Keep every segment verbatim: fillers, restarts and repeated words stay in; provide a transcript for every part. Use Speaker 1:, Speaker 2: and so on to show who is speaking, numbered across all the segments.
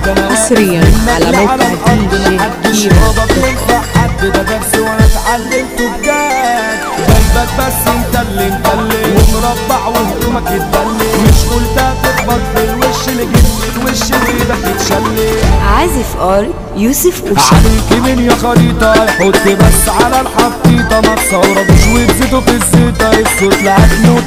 Speaker 1: انا
Speaker 2: حصريا على موقع دي
Speaker 1: محدش
Speaker 2: جي
Speaker 1: يابا بينفع حد، ده درس وانا اتعلمته بجد. جايبك بس انت اللي مدلل ومربع وهدومك اتدلل، مش قلت تخبط في الوش اللي جيت الوش وايدك تتشلل.
Speaker 2: عازف ار يوسف وشا
Speaker 1: عليك مين يا خريطة يحط بس على الحطيطة، ما تصورتوش وتزيدوا في الزيطة، الصوت لا هتموت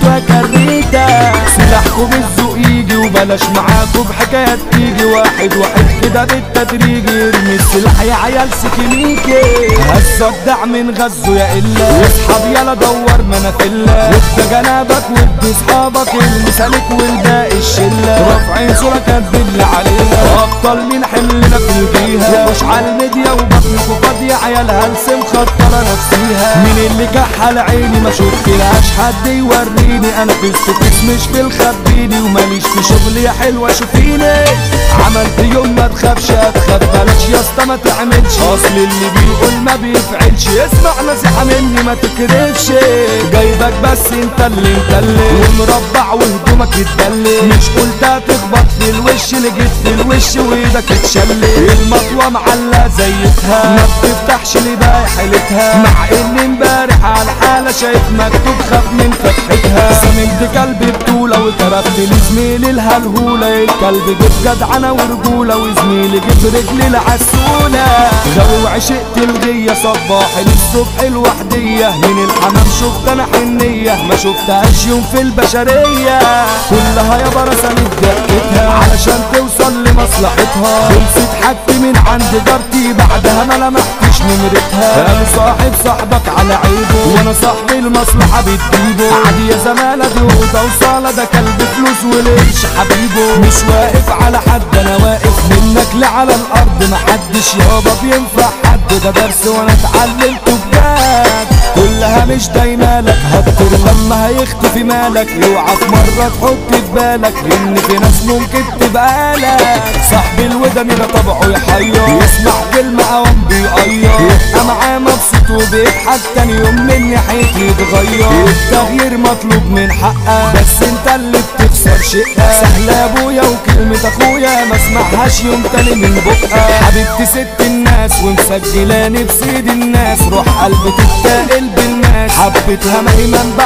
Speaker 1: وكريتة. سلاحكوا بالذوق يجي وبلاش معاكوا بحكايات تيجي، واحد واحد كده بالتدريج ارمي السلاح يا عيال سكينيكي. هالصدع من غزه يا إلا واصحاب يلا دور منافلة، وانت جنابك وادي صحابك المسالك والباقي الشلة، رافعين صورة كاتبين علينا ابطال مين حملنا في الجيهة، مش على الميديا وبطنكوا فاضية عيال هلس مخطرة نفسيها. مين اللي كحل عيني ما شفتلهاش حد يوريني، انا في السكس مش في الخبيني وماليش في شغلي يا حلوة شوفيني. عملت يوم ما تخافش هتخاف بلاش يا اسطى ما تعملش، اصل اللي بيقول ما بيفعلش، اسمع نصيحة مني ما تكرفش. جايبك بس انت اللي مدلل ومربع وهدومك اتدلل، مش قلت هتخبط في الوش اللي جيت في الوش وايدك اتشلل. المطوة معلقة زيتها ما بتفتحش لي باقي حيلتها، مع اني امبارح على حالة شايف مكتوب خاف من فتحتها. سمنت كلب بطولة وكرفت لزميلي الهلهولة، الكلب جيب جدعنة ورجولة وزميلي جيب رجلي العسولة. غاوي وعشقت الغية صباحي للصبح الوحدية، من الحمام شفت انا حنية ما شفتهاش يوم في البشرية، كلها يا برسمت ضحكتها علشان توصل لمصلحتها. خلصت حاجتي من عند جارتي بعدها ما لمحتش نمرتها، قال صاحب صاحبك على عيبه وانا صاحبي المصلحة بتجيبه، عادي يا زمالة دي اوضة وصالة ده كلب فلوس وليش حبيبه. مش واقف على حد انا واقف منك لعلى الارض، محدش يابا بينفع حد، ده درس وانا اتعلمته بجد. كلها مش دايمالك هتطير لما هيختفي مالك، اوعى في مرة تحط في بالك ان في ناس ممكن تبقى لك. صاحب الودن ده طبعه يحير، يسمع كلمة اوام بيقير، يبقى معاه مبسوط وبيضحك تاني يوم من ناحيتي يتغير. التغيير مطلوب من حقك بس انت اللي بتخسر شقة، سهل ابويا وكلمة اخويا ما اسمعهاش يوم تاني من بقى. حبيبتي ست الناس ومسجلاني بسيد الناس، روح قلبي تتاقل بالناس، حبيتها ما هي منبع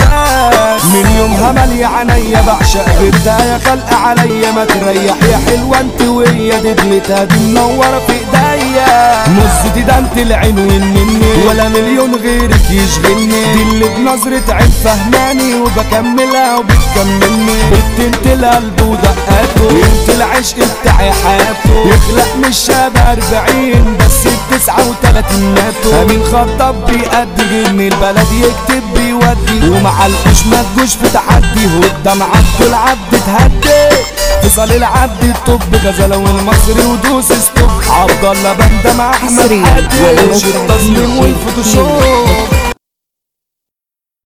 Speaker 1: احساس، من يومها مالية عينيا بعشق جدا يا خلق عليا. ما تريح يا حلوة انت ويا دبلتها دي منورة في ايديا، نص ده انت العنوان مني ولا مليون غيرك يشغلني، دي اللي بنظرة عين فهماني وبكملها وبتكملني. بنت انت القلب ودقاته انت العشق بتاعي حياته، يخلق مش شاب اربعين بس بتسعة وتلاتين ناتو. امين خطاب بيأدي جن البلد يكتب بيودي، ومع القش ما تجوش في تحدي، قدام عبد العبد تهدي. فصل العبد الطب غزالة والمصري ودوس ستوب، عبد الله بندم احمد حاتم، التصميم والفوتوشوب.